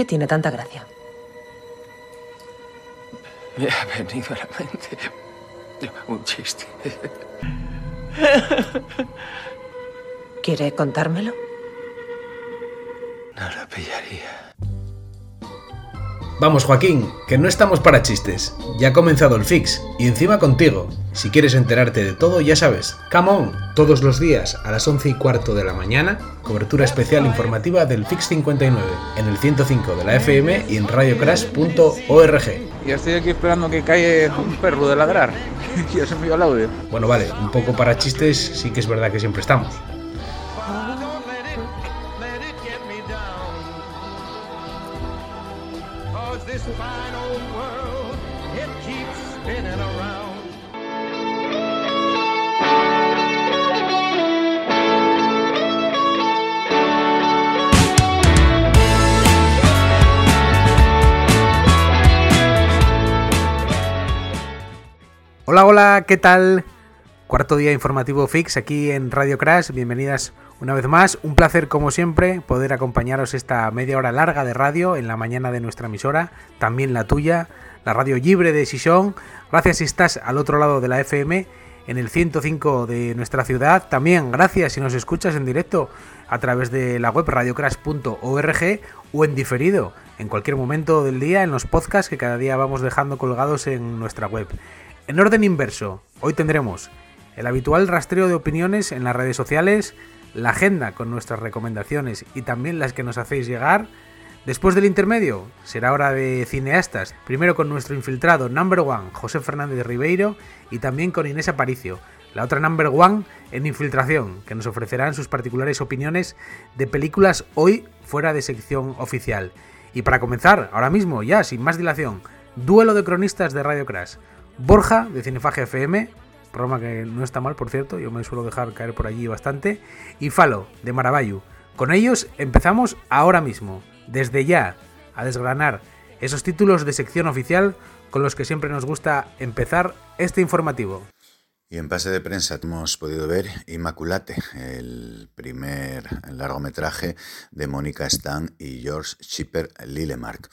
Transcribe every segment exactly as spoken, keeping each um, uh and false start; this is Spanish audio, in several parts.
¿Qué tiene tanta gracia? Me ha venido a la mente un chiste. ¿Quiere contármelo? No lo pillaría. Vamos, Joaquín, que no estamos para chistes. Ya ha comenzado el Fix, y encima contigo. Si quieres enterarte de todo, ya sabes, come on, todos los días a las once y cuarto de la mañana, cobertura especial informativa del Fix cincuenta y nueve, en el ciento cinco de la F M y en radio crash punto org. Y estoy aquí esperando que caiga un perro de ladrar. Ya se me dio el audio. Bueno, vale, un poco para chistes sí que es verdad que siempre estamos. Hola, hola, ¿qué tal? Cuarto día informativo Fix aquí en Radio Crash, bienvenidas una vez más. Un placer, como siempre, poder acompañaros esta media hora larga de radio en la mañana de nuestra emisora, también la tuya, la radio libre de Xixón. Gracias si estás al otro lado de la F M, en el ciento cinco de nuestra ciudad. También gracias si nos escuchas en directo a través de la web radio crash punto org o en diferido, en cualquier momento del día, en los podcasts que cada día vamos dejando colgados en nuestra web. En orden inverso, hoy tendremos el habitual rastreo de opiniones en las redes sociales, la agenda con nuestras recomendaciones y también las que nos hacéis llegar. Después del intermedio, será hora de cineastas, primero con nuestro infiltrado number one, José Fernández Ribeiro, y también con Inés Aparicio, la otra number one en infiltración, que nos ofrecerán sus particulares opiniones de películas hoy fuera de sección oficial. Y para comenzar, ahora mismo, ya sin más dilación, duelo de cronistas de Radio Crash. Borja, de Cinefagia F M, programa que no está mal, por cierto, yo me suelo dejar caer por allí bastante, y Falo, de Maravallu. Con ellos empezamos ahora mismo, desde ya, a desgranar esos títulos de sección oficial con los que siempre nos gusta empezar este informativo. Y en pase de prensa hemos podido ver Immaculate, el primer largometraje de Mónica Stan y George Schipper Lillemark,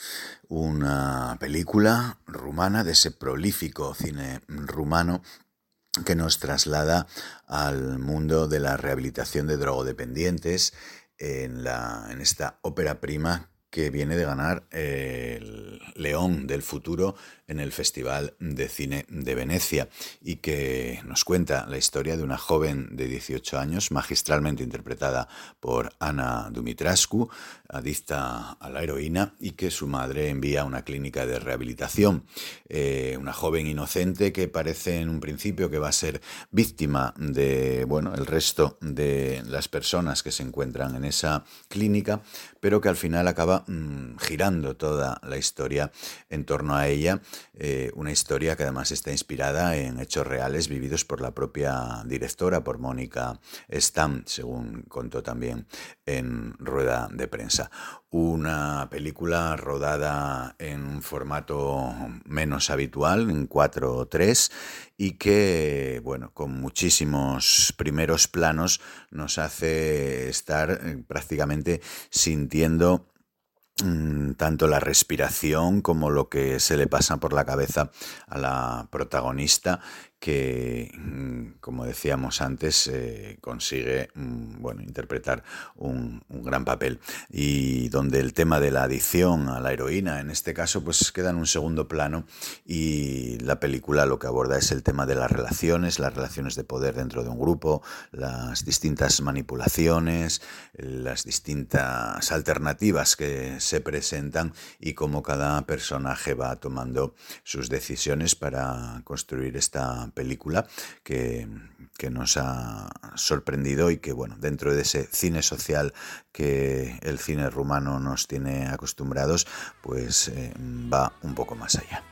una película rumana de ese prolífico cine rumano que nos traslada al mundo de la rehabilitación de drogodependientes en, la, en esta ópera prima que viene de ganar el León del Futuro en el Festival de Cine de Venecia y que nos cuenta la historia de una joven de dieciocho años, magistralmente interpretada por Ana Dumitrascu, adicta a la heroína y que su madre envía a una clínica de rehabilitación. Eh, una joven inocente que parece en un principio que va a ser víctima de, bueno, el resto de las personas que se encuentran en esa clínica, pero que al final acaba mmm, girando toda la historia en torno a ella, eh, una historia que además está inspirada en hechos reales vividos por la propia directora, por Mónica Stan, según contó también en rueda de prensa. Una película rodada en un formato menos habitual, en cuatro tres, y que, bueno, con muchísimos primeros planos nos hace estar prácticamente sintiendo tanto la respiración como lo que se le pasa por la cabeza a la protagonista, que, como decíamos antes, eh, consigue bueno, interpretar un, un gran papel, y donde el tema de la adicción a la heroína, en este caso, pues queda en un segundo plano, y la película lo que aborda es el tema de las relaciones, las relaciones de poder dentro de un grupo, las distintas manipulaciones, las distintas alternativas que se presentan y cómo cada personaje va tomando sus decisiones para construir esta película que, que nos ha sorprendido y que, bueno, dentro de ese cine social que el cine rumano nos tiene acostumbrados, pues eh, va un poco más allá.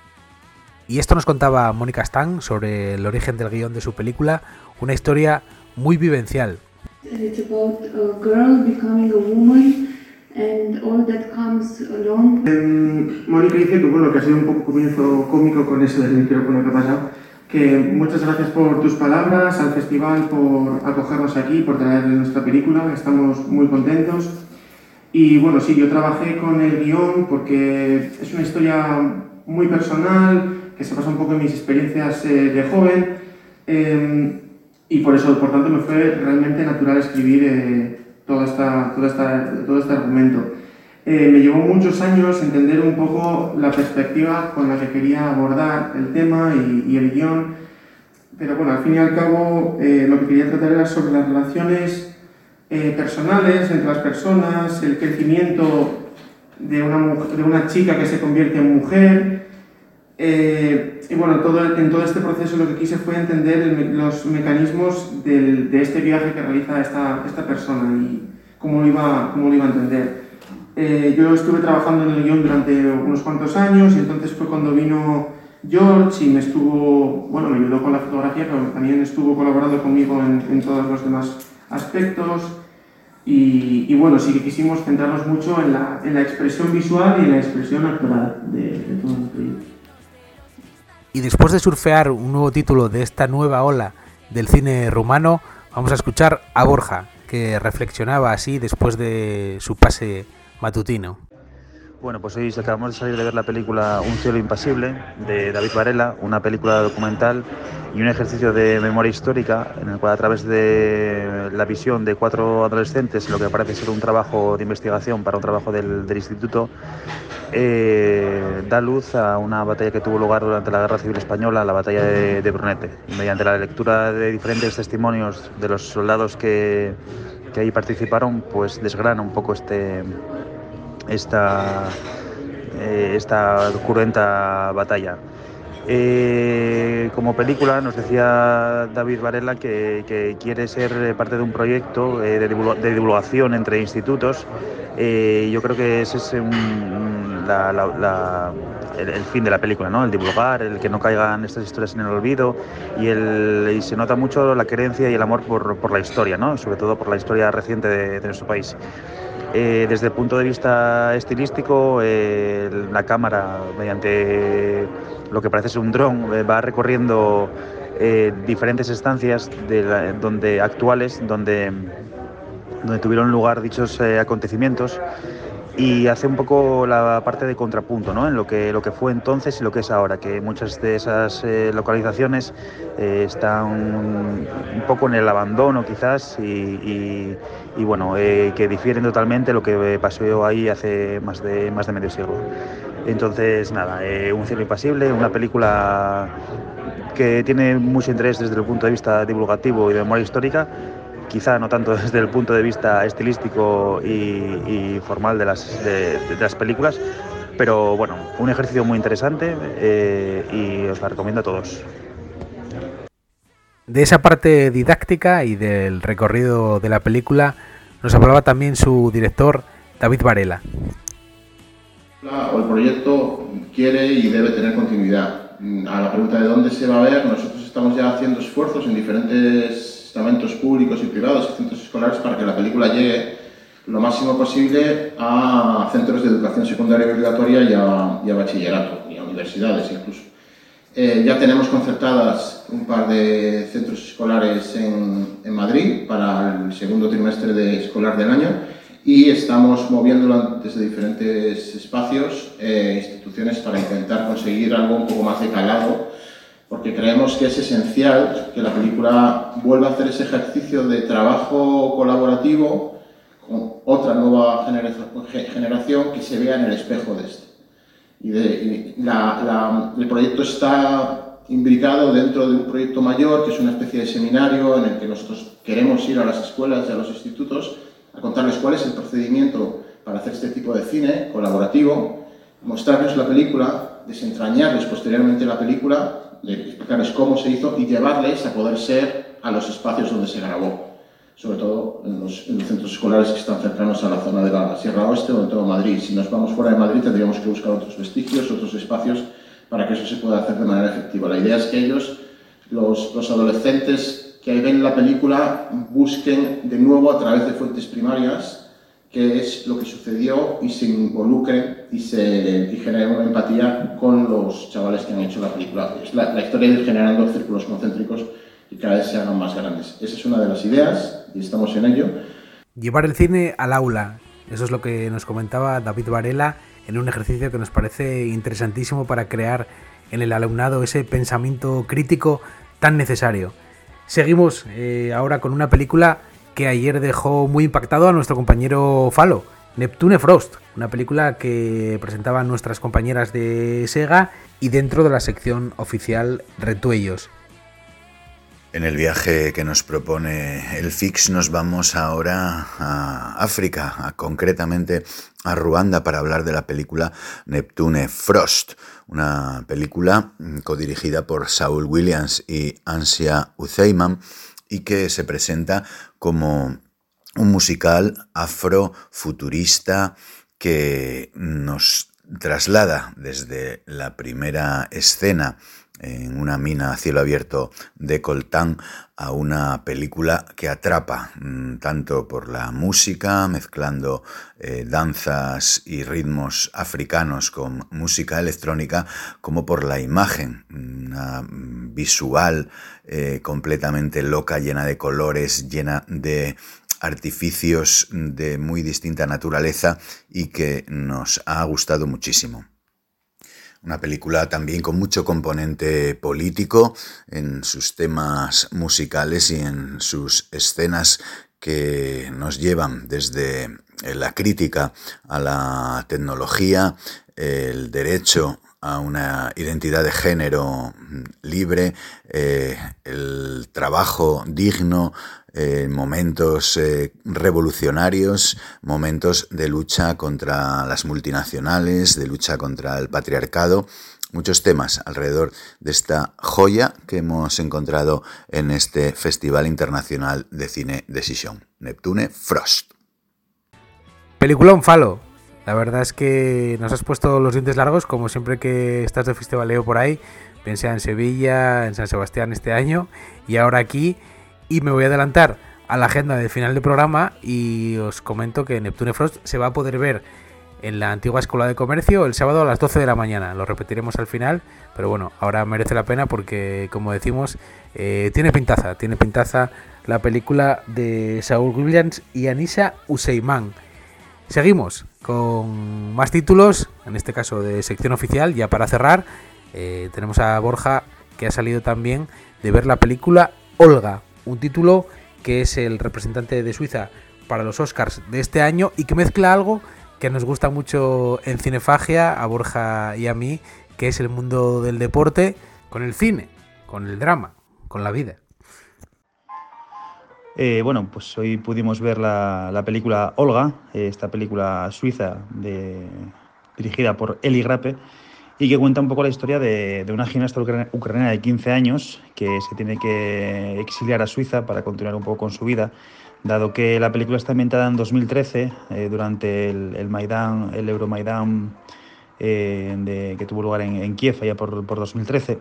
Y esto nos contaba Mónica Stan sobre el origen del guión de su película, una historia muy vivencial. It's about a girl becoming a woman and all that comes along. Eh, Mónica dice que bueno, que ha sido un poco comienzo cómico con eso del micrófono que ha pasado. Que muchas gracias por tus palabras, al festival por acogernos aquí, por traer nuestra película. Estamos muy contentos. Y bueno, sí, yo trabajé con el guión porque es una historia muy personal, que se basa un poco en mis experiencias eh, de joven, eh, y por eso, por tanto, me fue realmente natural escribir eh, toda esta, toda esta, todo este argumento. Eh, me llevó muchos años entender un poco la perspectiva con la que quería abordar el tema y, y el guión, pero bueno, al fin y al cabo eh, lo que quería tratar era sobre las relaciones eh, personales entre las personas, el crecimiento de una, mujer, de una chica que se convierte en mujer, eh, y bueno, todo, en todo este proceso lo que quise fue entender el, los mecanismos del, de este viaje que realiza esta, esta persona y cómo lo iba, cómo lo iba a entender. Eh, yo estuve trabajando en el guión durante unos cuantos años y entonces fue cuando vino George y me estuvo, bueno, me ayudó con la fotografía, pero también estuvo colaborando conmigo en, en todos los demás aspectos y, y bueno, sí que quisimos centrarnos mucho en la, en la expresión visual y en la expresión actoral de, de todo el proyecto. Y después de surfear un nuevo título de esta nueva ola del cine rumano, vamos a escuchar a Borja, que reflexionaba así después de su pase matutino. Bueno, pues hoy acabamos de salir de ver la película Un cielo impasible de David Varela, una película documental y un ejercicio de memoria histórica en el cual a través de la visión de cuatro adolescentes, lo que parece ser un trabajo de investigación para un trabajo del, del instituto, eh, da luz a una batalla que tuvo lugar durante la Guerra Civil Española, la batalla de, de Brunete. Y mediante la lectura de diferentes testimonios de los soldados que, que ahí participaron, pues desgrana un poco este... esta, eh, esta cruenta batalla. Eh, como película nos decía David Varela que, que quiere ser parte de un proyecto eh, de, divulga, de divulgación entre institutos. Eh, yo creo que ese es un, la, la, la, el, el fin de la película, ¿no? El divulgar, el que no caigan estas historias en el olvido y, el, y se nota mucho la querencia y el amor por, por la historia, ¿no? Sobre todo por la historia reciente de, de nuestro país. Eh, desde el punto de vista estilístico, eh, la cámara, mediante lo que parece ser un dron, eh, va recorriendo eh, diferentes estancias de la, donde, actuales donde, donde tuvieron lugar dichos eh, acontecimientos y hace un poco la parte de contrapunto, ¿no? En lo que, lo que fue entonces y lo que es ahora, que muchas de esas eh, localizaciones eh, están un, un poco en el abandono quizás y, y, y bueno, eh, que difieren totalmente lo que pasó ahí hace más de, más de medio siglo. Entonces, nada, eh, Un cielo impasible, una película que tiene mucho interés desde el punto de vista divulgativo y de memoria histórica, quizá no tanto desde el punto de vista estilístico y, y formal de las, de, de las películas, pero bueno, un ejercicio muy interesante eh, y os la recomiendo a todos. De esa parte didáctica y del recorrido de la película nos hablaba también su director, David Varela. El proyecto quiere y debe tener continuidad. A la pregunta de dónde se va a ver, nosotros estamos ya haciendo esfuerzos en diferentes estamentos públicos y privados y centros escolares para que la película llegue lo máximo posible a centros de educación secundaria y obligatoria y a, y a bachillerato y a universidades incluso. Eh, ya tenemos concertadas un par de centros escolares en, en Madrid para el segundo trimestre de escolar del año y estamos moviéndolo desde diferentes espacios e eh, instituciones para intentar conseguir algo un poco más de calado, porque creemos que es esencial que la película vuelva a hacer ese ejercicio de trabajo colaborativo con otra nueva generación que se vea en el espejo de este. Y, de, y la, la, el proyecto está imbricado dentro de un proyecto mayor, que es una especie de seminario en el que nosotros queremos ir a las escuelas y a los institutos a contarles cuál es el procedimiento para hacer este tipo de cine colaborativo, mostrarles la película, desentrañarles posteriormente la película, de explicarles cómo se hizo y llevarles a poder ser a los espacios donde se grabó, sobre todo en los, en los centros escolares que están cercanos a la zona de la Sierra Oeste o en todo Madrid. Si nos vamos fuera de Madrid tendríamos que buscar otros vestigios, otros espacios para que eso se pueda hacer de manera efectiva. La idea es que ellos, los, los adolescentes que ven la película, busquen de nuevo a través de fuentes primarias qué es lo que sucedió y se involucren y, se, y generen una empatía con los chavales que han hecho la película. Es la, la historia de ir generando círculos concéntricos y cada vez se hagan más grandes. Esa es una de las ideas y estamos en ello. Llevar el cine al aula. Eso es lo que nos comentaba David Varela en un ejercicio que nos parece interesantísimo para crear en el alumnado ese pensamiento crítico tan necesario. Seguimos eh, ahora con una película que ayer dejó muy impactado a nuestro compañero Falo, Neptune Frost, una película que presentaban nuestras compañeras de Sega y dentro de la sección oficial Retuellos. En el viaje que nos propone el Fix nos vamos ahora a África, a, concretamente a Ruanda, para hablar de la película Neptune Frost, una película codirigida por Saul Williams y Ansia Utheiman y que se presenta como un musical afrofuturista que nos traslada desde la primera escena en una mina a cielo abierto de coltán a una película que atrapa tanto por la música, mezclando eh, danzas y ritmos africanos con música electrónica, como por la imagen, una visual eh, completamente loca, llena de colores, llena de artificios de muy distinta naturaleza y que nos ha gustado muchísimo. Una película también con mucho componente político en sus temas musicales y en sus escenas que nos llevan desde la crítica a la tecnología, el derecho a una identidad de género libre, eh, el trabajo digno, eh, momentos eh, revolucionarios, momentos de lucha contra las multinacionales, de lucha contra el patriarcado, muchos temas alrededor de esta joya que hemos encontrado en este Festival Internacional de Cine Decision, Neptune Frost. Peliculón, Falo. La verdad es que nos has puesto los dientes largos, como siempre que estás de festivaleo por ahí. Pensé en Sevilla, en San Sebastián este año y ahora aquí. Y me voy a adelantar a la agenda del final del programa y os comento que Neptune Frost se va a poder ver en la antigua Escuela de Comercio el sábado a las doce de la mañana. Lo repetiremos al final, pero bueno, ahora merece la pena porque, como decimos, eh, tiene pintaza, tiene pintaza la película de Saul Williams y Anisa Utheiman. Seguimos con más títulos, en este caso de sección oficial, ya para cerrar. Eh, tenemos a Borja, que ha salido también de ver la película Olga, un título que es el representante de Suiza para los Oscars de este año y que mezcla algo que nos gusta mucho en Cinefagia, a Borja y a mí, que es el mundo del deporte con el cine, con el drama, con la vida. Eh, bueno, pues hoy pudimos ver la, la película Olga, eh, esta película suiza de, dirigida por Eli Grape y que cuenta un poco la historia de, de una gimnasta ucraniana ucraniana de quince años que se tiene que exiliar a Suiza para continuar un poco con su vida, dado que la película está ambientada en dos mil trece, eh, durante el, el Maidán, el Euromaidán eh, de, que tuvo lugar en, en Kiev allá por, por dos mil trece.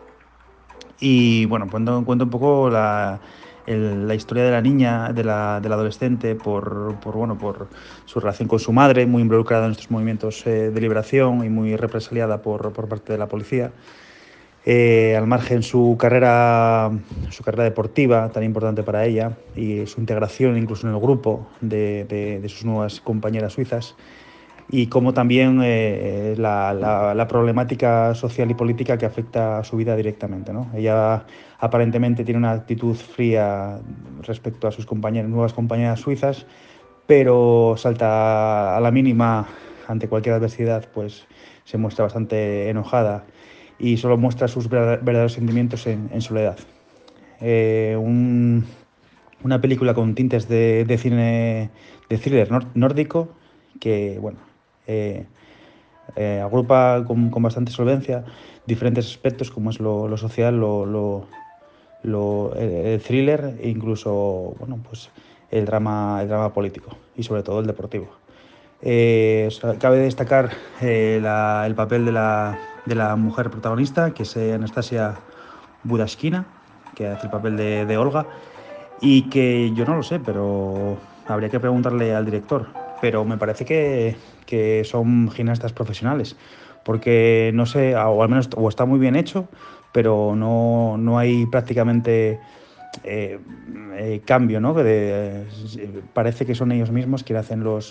Y bueno, cuenta, cuenta un poco la... El, la historia de la niña, de la, de la adolescente, por, por, bueno, por su relación con su madre, muy involucrada en estos movimientos eh, de liberación y muy represaliada por, por parte de la policía. Eh, al margen su carrera, su carrera deportiva, tan importante para ella, y su integración incluso en el grupo de, de, de sus nuevas compañeras suizas. Y como también eh, la, la, la problemática social y política que afecta a su vida directamente, ¿no? Ella aparentemente tiene una actitud fría respecto a sus compañeras, nuevas compañeras suizas, pero salta a la mínima ante cualquier adversidad, pues se muestra bastante enojada y solo muestra sus verdaderos sentimientos en, en soledad. Eh, un, una película con tintes de, de cine de thriller nórdico que, bueno, Eh, eh, agrupa con, con bastante solvencia diferentes aspectos como es lo, lo social, lo, lo, lo, el thriller e incluso bueno, pues el drama, el drama político y sobre todo el deportivo. Eh, cabe destacar eh, la, el papel de la, de la mujer protagonista, que es Anastasia Budashkina, que hace el papel de, de Olga, y que yo no lo sé, pero habría que preguntarle al director. Pero me parece que, que son gimnastas profesionales, porque no sé, o al menos o está muy bien hecho, pero no, no hay prácticamente eh, eh, cambio, ¿no? De, eh, parece que son ellos mismos quienes hacen los,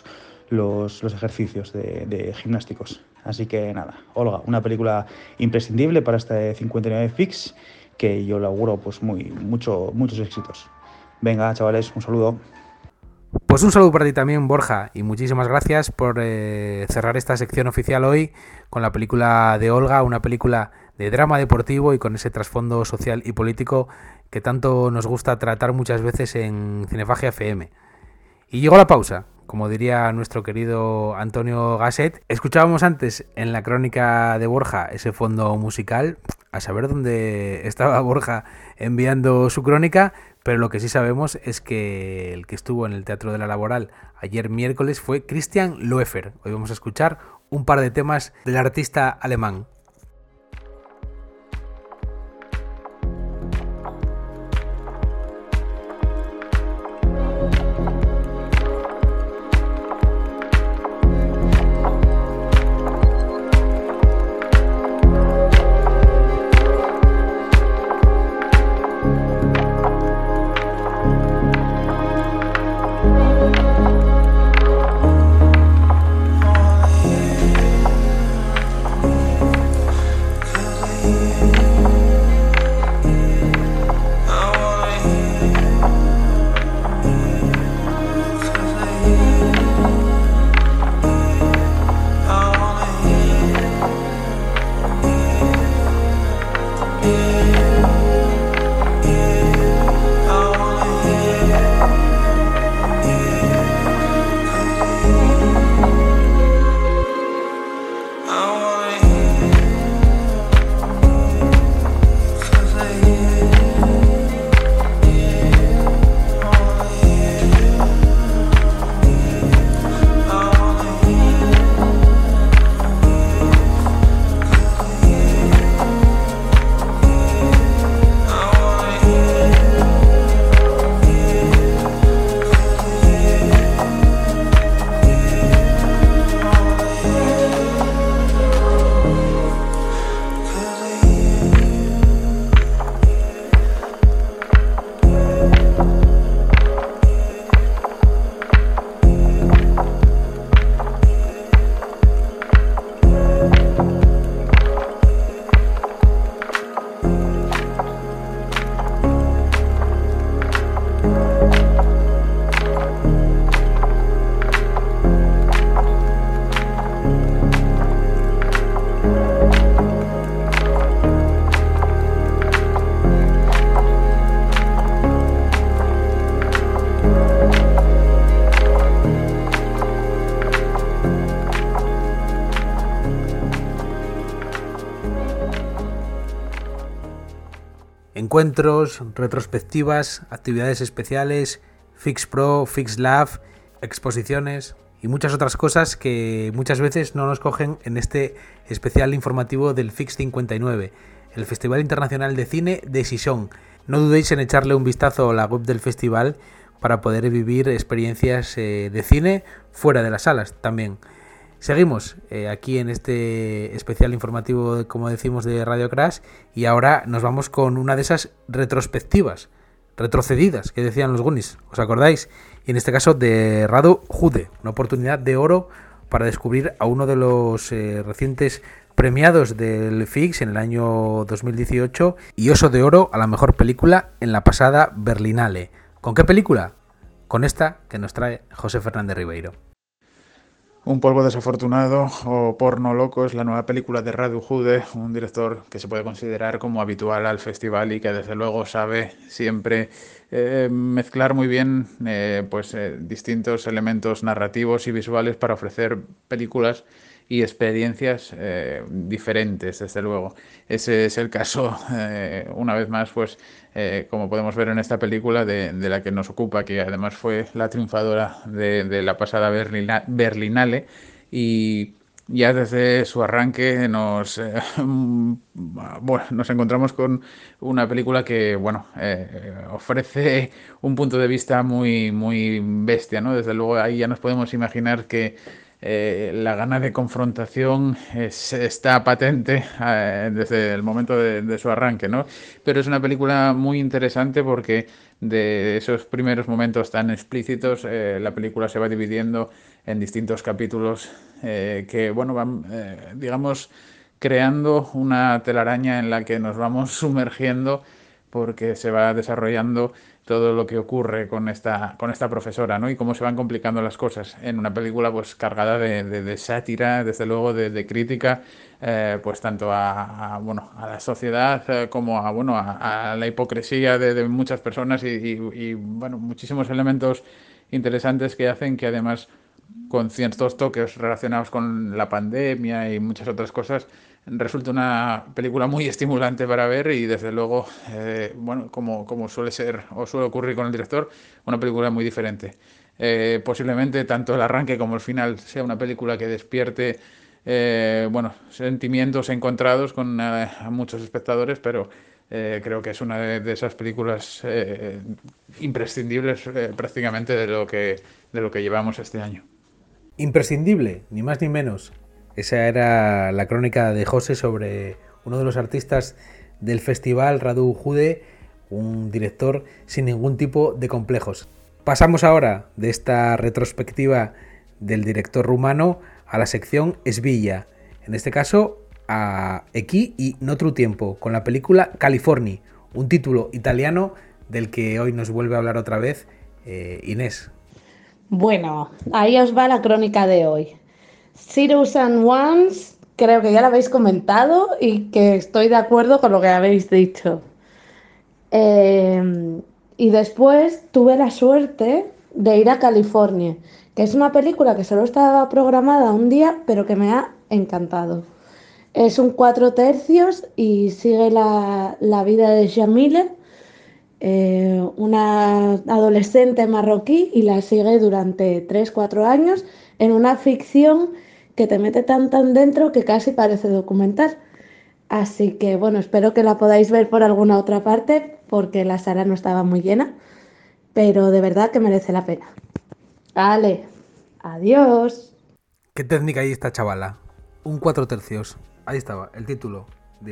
los, los ejercicios de, de gimnásticos. Así que nada, Olga, una película imprescindible para este cincuenta y nueve Fix, que yo le auguro pues muy, mucho, muchos éxitos. Venga, chavales, un saludo. Pues un saludo para ti también, Borja, y muchísimas gracias por eh, cerrar esta sección oficial hoy con la película de Olga, una película de drama deportivo y con ese trasfondo social y político que tanto nos gusta tratar muchas veces en Cinefagia F M. Y llegó la pausa, como diría nuestro querido Antonio Gasset. Escuchábamos antes en la crónica de Borja ese fondo musical, a saber dónde estaba Borja enviando su crónica, pero lo que sí sabemos es que el que estuvo en el Teatro de la Laboral ayer miércoles fue Christian Loeffler. Hoy vamos a escuchar un par de temas del artista alemán. Encuentros, retrospectivas, actividades especiales, Fix Pro, Fix Lab, exposiciones y muchas otras cosas que muchas veces no nos cogen en este especial informativo del Fix cincuenta y nueve, el Festival Internacional de Cine de Gijón. No dudéis en echarle un vistazo a la web del festival para poder vivir experiencias eh, de cine fuera de las salas también. Seguimos eh, aquí en este especial informativo, como decimos, de Radio Crash, y ahora nos vamos con una de esas retrospectivas, retrocedidas, que decían los Goonies, ¿os acordáis? Y en este caso de Radu Jude, una oportunidad de oro para descubrir a uno de los eh, recientes premiados del Fix en el año dos mil dieciocho y Oso de Oro a la mejor película en la pasada Berlinale. ¿Con qué película? Con esta que nos trae José Fernández Ribeiro. Un polvo desafortunado o Porno loco es la nueva película de Radu Jude, un director que se puede considerar como habitual al festival y que desde luego sabe siempre eh, mezclar muy bien eh, pues, eh, distintos elementos narrativos y visuales para ofrecer películas y experiencias eh, diferentes, desde luego. Ese es el caso, eh, una vez más, pues eh, como podemos ver en esta película de, de la que nos ocupa, que además fue la triunfadora de, de la pasada Berlina, Berlinale, y ya desde su arranque nos, eh, bueno, nos encontramos con una película que bueno, eh, ofrece un punto de vista muy, muy bestia, ¿no? Desde luego ahí ya nos podemos imaginar que Eh, la gana de confrontación es, está patente eh, desde el momento de, de su arranque, ¿no? Pero es una película muy interesante porque de esos primeros momentos tan explícitos, eh, la película se va dividiendo en distintos capítulos eh, que, bueno, van, eh, digamos, creando una telaraña en la que nos vamos sumergiendo porque se va desarrollando todo lo que ocurre con esta, con esta profesora, ¿no? Y cómo se van complicando las cosas en una película pues cargada de, de, de sátira, desde luego de, de crítica, eh, pues tanto a, a, bueno, a la sociedad eh, como a, bueno, a, a la hipocresía de, de muchas personas y, y, y bueno, muchísimos elementos interesantes que hacen que además con ciertos toques relacionados con la pandemia y muchas otras cosas, resulta una película muy estimulante para ver y desde luego, eh, bueno, como, como suele ser o suele ocurrir con el director, una película muy diferente. Eh, posiblemente tanto el arranque como el final sea una película que despierte eh, bueno, sentimientos encontrados con eh, a muchos espectadores, pero eh, creo que es una de, de esas películas eh, imprescindibles eh, prácticamente de lo que, de lo que llevamos este año. Imprescindible, ni más ni menos. Esa era la crónica de José sobre uno de los artistas del festival, Radu Jude, un director sin ningún tipo de complejos. Pasamos ahora de esta retrospectiva del director rumano a la sección Esvilla, en este caso a Aquí y no otro tiempo, con la película California, un título italiano del que hoy nos vuelve a hablar otra vez eh, Inés. Bueno, ahí os va la crónica de hoy. Zeros and Ones, creo que ya lo habéis comentado y que estoy de acuerdo con lo que habéis dicho. Eh, y después tuve la suerte de ir a California, que es una película que solo estaba programada un día, pero que me ha encantado. Es un cuatro tercios y sigue la, la vida de Jamila, eh, una adolescente marroquí, y la sigue durante tres cuatro años en una ficción que te mete tan tan dentro que casi parece documental. Así que bueno, espero que la podáis ver por alguna otra parte porque la sala no estaba muy llena, pero de verdad que merece la pena. Vale, adiós. ¿Qué técnica hay esta chavala? Un cuatro tercios. Ahí estaba, el título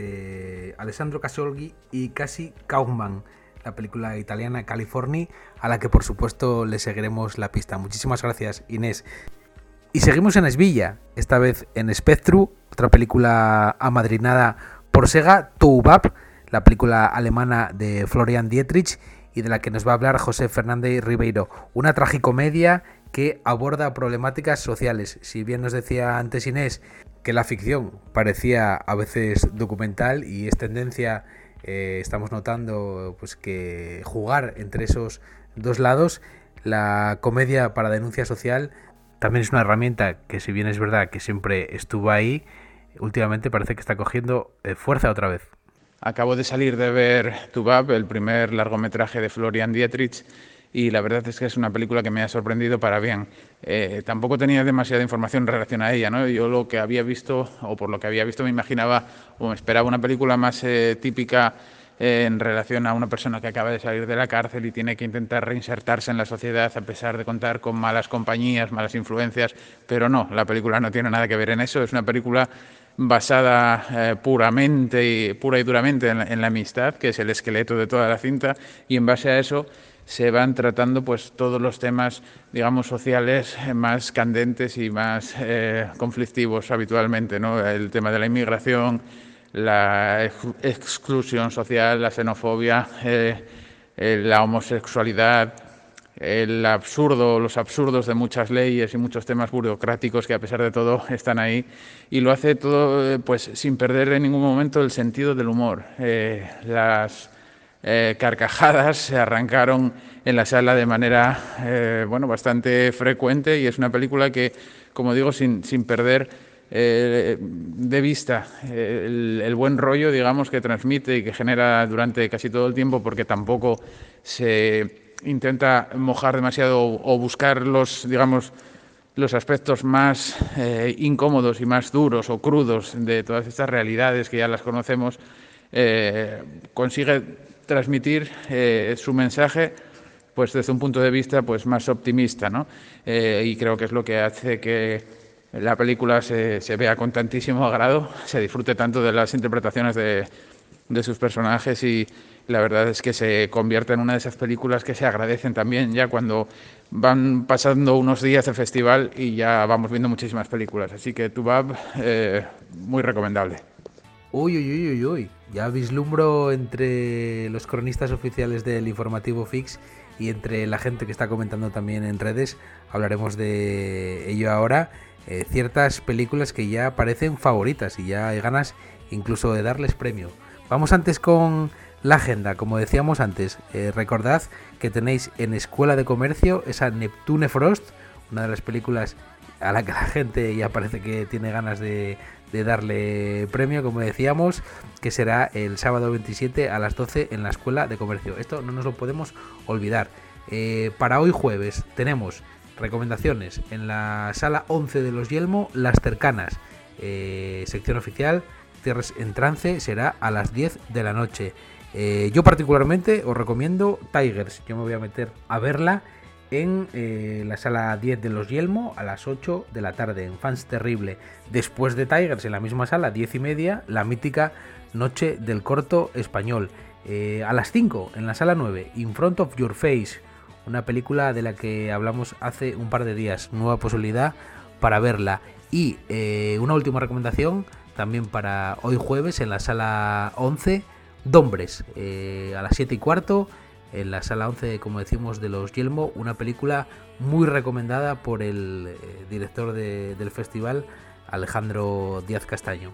de Alessandro Casolgi y Cassie Kaufman, la película italiana California, a la que por supuesto le seguiremos la pista. Muchísimas gracias, Inés. Y seguimos en Esvilla, esta vez en Spectru, otra película amadrinada por Sega, Toubab, la película alemana de Florian Dietrich y de la que nos va a hablar José Fernández Ribeiro. Una tragicomedia que aborda problemáticas sociales. Si bien nos decía antes Inés que la ficción parecía a veces documental y es tendencia, eh, estamos notando pues que jugar entre esos dos lados, la comedia para denuncia social también es una herramienta que, si bien es verdad que siempre estuvo ahí, últimamente parece que está cogiendo eh, fuerza otra vez. Acabo de salir de ver Toubab, el primer largometraje de Florian Dietrich, y la verdad es que es una película que me ha sorprendido para bien. Eh, tampoco tenía demasiada información en relación a ella, ¿no? Yo lo que había visto, o por lo que había visto, me imaginaba o me esperaba una película más eh, típica eh, en relación a una persona que acaba de salir de la cárcel y tiene que intentar reinsertarse en la sociedad a pesar de contar con malas compañías, malas influencias, pero no, la película no tiene nada que ver en eso. Es una película basada eh, puramente y pura y duramente en la, en la amistad, que es el esqueleto de toda la cinta, y en base a eso se van tratando pues todos los temas, digamos, sociales más candentes y más eh, conflictivos habitualmente, ¿no? El tema de la inmigración, la ex exclusión social, la xenofobia, eh, eh, la homosexualidad, el absurdo, los absurdos de muchas leyes y muchos temas burocráticos que a pesar de todo están ahí, y lo hace todo pues sin perder en ningún momento el sentido del humor. Eh, las eh, carcajadas se arrancaron en la sala de manera eh, bueno, bastante frecuente, y es una película que, como digo, sin, sin perder eh, de vista eh, el, el buen rollo, digamos, que transmite y que genera durante casi todo el tiempo, porque tampoco se intenta mojar demasiado o buscar los, digamos, los aspectos más eh, incómodos y más duros o crudos de todas estas realidades que ya las conocemos. Eh, consigue transmitir eh, su mensaje pues desde un punto de vista pues más optimista, ¿no? Eh, y creo que es lo que hace que la película se, se vea con tantísimo agrado, se disfrute tanto de las interpretaciones de, de sus personajes y, la verdad es que se convierte en una de esas películas que se agradecen también ya cuando van pasando unos días de festival y ya vamos viendo muchísimas películas. Así que Tubab, eh, muy recomendable. Uy, uy, uy, uy, uy. Ya vislumbro entre los cronistas oficiales del informativo Fix y entre la gente que está comentando también en redes, hablaremos de ello ahora, eh, ciertas películas que ya parecen favoritas y ya hay ganas incluso de darles premio. Vamos antes con la agenda, como decíamos antes, eh, recordad que tenéis en Escuela de Comercio esa Neptune Frost, una de las películas a la que la gente ya parece que tiene ganas de, de darle premio, como decíamos, que será el sábado veintisiete a las doce en la Escuela de Comercio. Esto no nos lo podemos olvidar. Eh, para hoy jueves tenemos recomendaciones en la sala once de Los Yelmo, Las Cercanas, eh, sección oficial, Cierres en Trance, será a las diez de la noche. Eh, yo particularmente os recomiendo Tigers, yo me voy a meter a verla en eh, la sala diez de Los Yelmo a las ocho de la tarde, en Fans Terrible. Después de Tigers, en la misma sala, diez y media, la mítica Noche del Corto Español. Eh, a las cinco, en la sala nueve, In Front of Your Face, una película de la que hablamos hace un par de días, nueva posibilidad para verla. Y eh, una última recomendación, también para hoy jueves, en la sala once, Dombres, eh, a las siete y cuarto, en la sala once, como decimos, de Los Yelmo, una película muy recomendada por el eh, director de, del festival, Alejandro Díaz Castaño.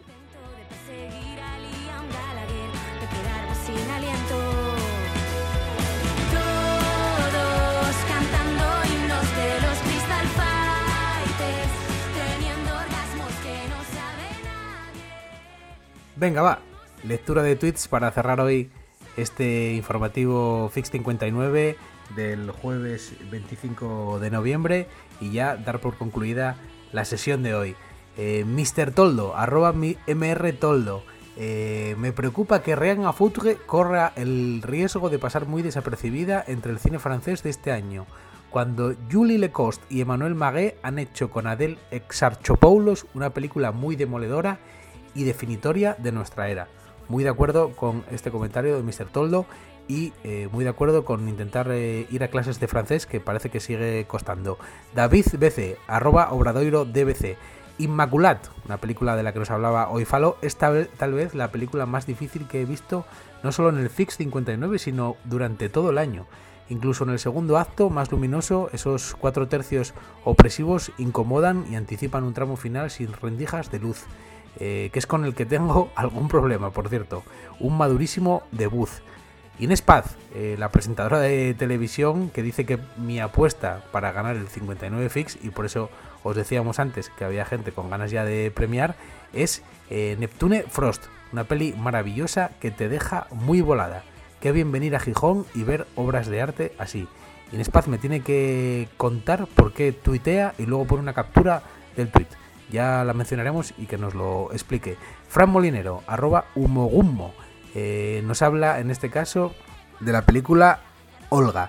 Venga, va, lectura de tweets para cerrar hoy este informativo Fix cincuenta y nueve del jueves veinticinco de noviembre y ya dar por concluida la sesión de hoy. Eh, mister Toldo, arroba mi mrtoldo. Eh, me preocupa que Rien à Foutre corra el riesgo de pasar muy desapercibida entre el cine francés de este año, cuando Julie Lecoste y Emmanuel Maguet han hecho con Adèle Exarchopoulos una película muy demoledora y definitoria de nuestra era. Muy de acuerdo con este comentario de mister Toldo y eh, muy de acuerdo con intentar eh, ir a clases de francés, que parece que sigue costando. David B C, arroba Obradoiro D B C. Inmaculat, una película de la que nos hablaba hoy Falo, es tal, tal vez la película más difícil que he visto, no solo en el Fix cincuenta y nueve, sino durante todo el año. Incluso en el segundo acto, más luminoso, esos cuatro tercios opresivos incomodan y anticipan un tramo final sin rendijas de luz. Eh, que es con el que tengo algún problema, por cierto. Un madurísimo debut. Inés Paz, eh, la presentadora de televisión, que dice que mi apuesta para ganar el cincuenta y nueve Fix, y por eso os decíamos antes que había gente con ganas ya de premiar, es eh, Neptune Frost, una peli maravillosa que te deja muy volada. Qué bien venir a Gijón y ver obras de arte así. Inés Paz me tiene que contar por qué tuitea y luego pone una captura del tuit. Ya la mencionaremos y que nos lo explique. Fran Molinero, arroba humogummo, eh, nos habla en este caso de la película Olga.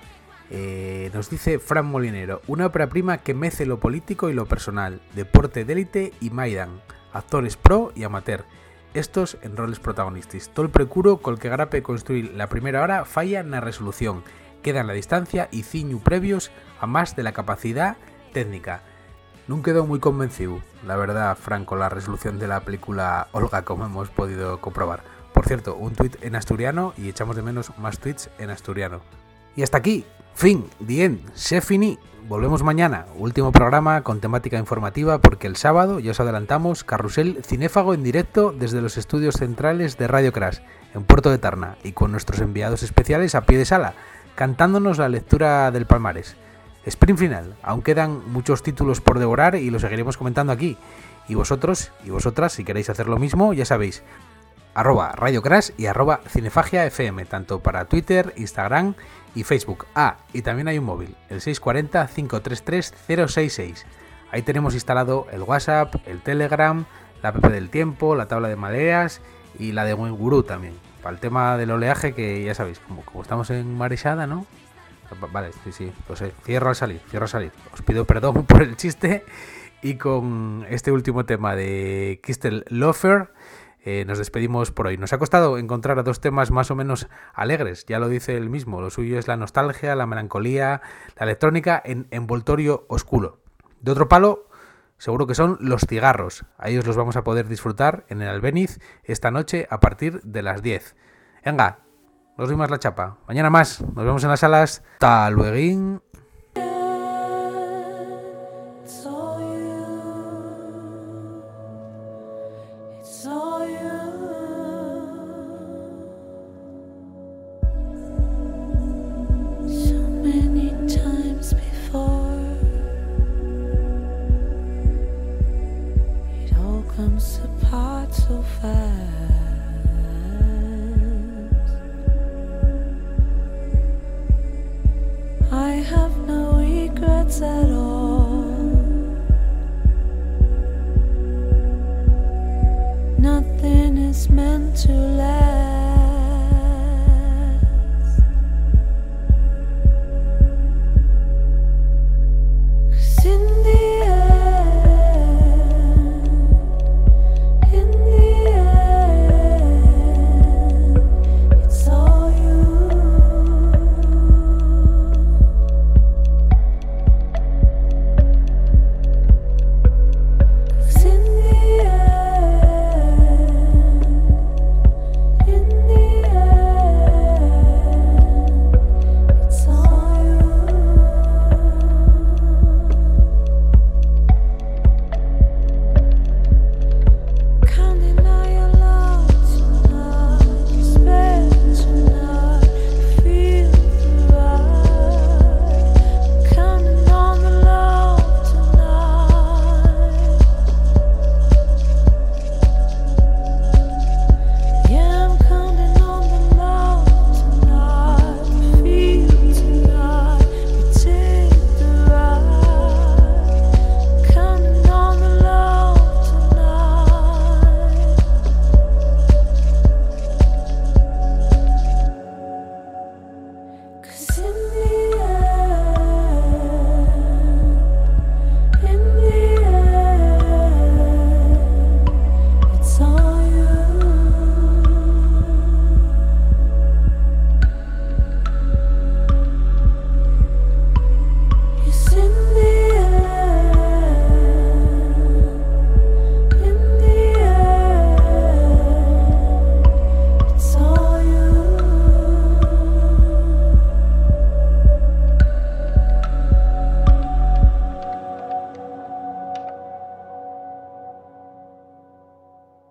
Eh, nos dice Fran Molinero, una ópera prima que mece lo político y lo personal, deporte de élite y Maidan, actores pro y amateur, estos en roles protagonistas. Todo el precuro col que grape construir la primera hora falla en la resolución, queda en la distancia y ciñu previos a más de la capacidad técnica. No quedó muy convencido, la verdad, Fran, con la resolución de la película Olga, como hemos podido comprobar. Por cierto, un tuit en asturiano y echamos de menos más tweets en asturiano. Y hasta aquí, fin, bien, se finí. Volvemos mañana, último programa con temática informativa, porque el sábado, ya os adelantamos, carrusel cinéfago en directo desde los estudios centrales de Radio Crash, en Puerto de Tarna, y con nuestros enviados especiales a pie de sala, cantándonos la lectura del palmarés. Sprint final, aún quedan muchos títulos por devorar y los seguiremos comentando aquí. Y vosotros y vosotras, si queréis hacer lo mismo, ya sabéis, arroba Radio Crash y arroba Cinefagia F M, tanto para Twitter, Instagram y Facebook. Ah, y también hay un móvil, el seis cuatro cero, cinco tres tres, cero seis seis. Ahí tenemos instalado el WhatsApp, el Telegram, la app del tiempo, la tabla de mareas y la de Gurú también. Para el tema del oleaje, que ya sabéis, como, como estamos en marejada, ¿no? Vale, sí, sí, pues eh, cierro al salir, cierro al salir. Os pido perdón por el chiste y con este último tema de Kistel Lofer eh, nos despedimos por hoy. Nos ha costado encontrar dos temas más o menos alegres, ya lo dice él mismo. Lo suyo es la nostalgia, la melancolía, la electrónica en envoltorio oscuro. De otro palo, seguro que son los cigarros. A ellos los vamos a poder disfrutar en el Albéniz esta noche a partir de las diez. Venga, nos doy más la chapa. Mañana más. Nos vemos en las salas. Hasta luego. Comes apart so fast. I have no regrets at all.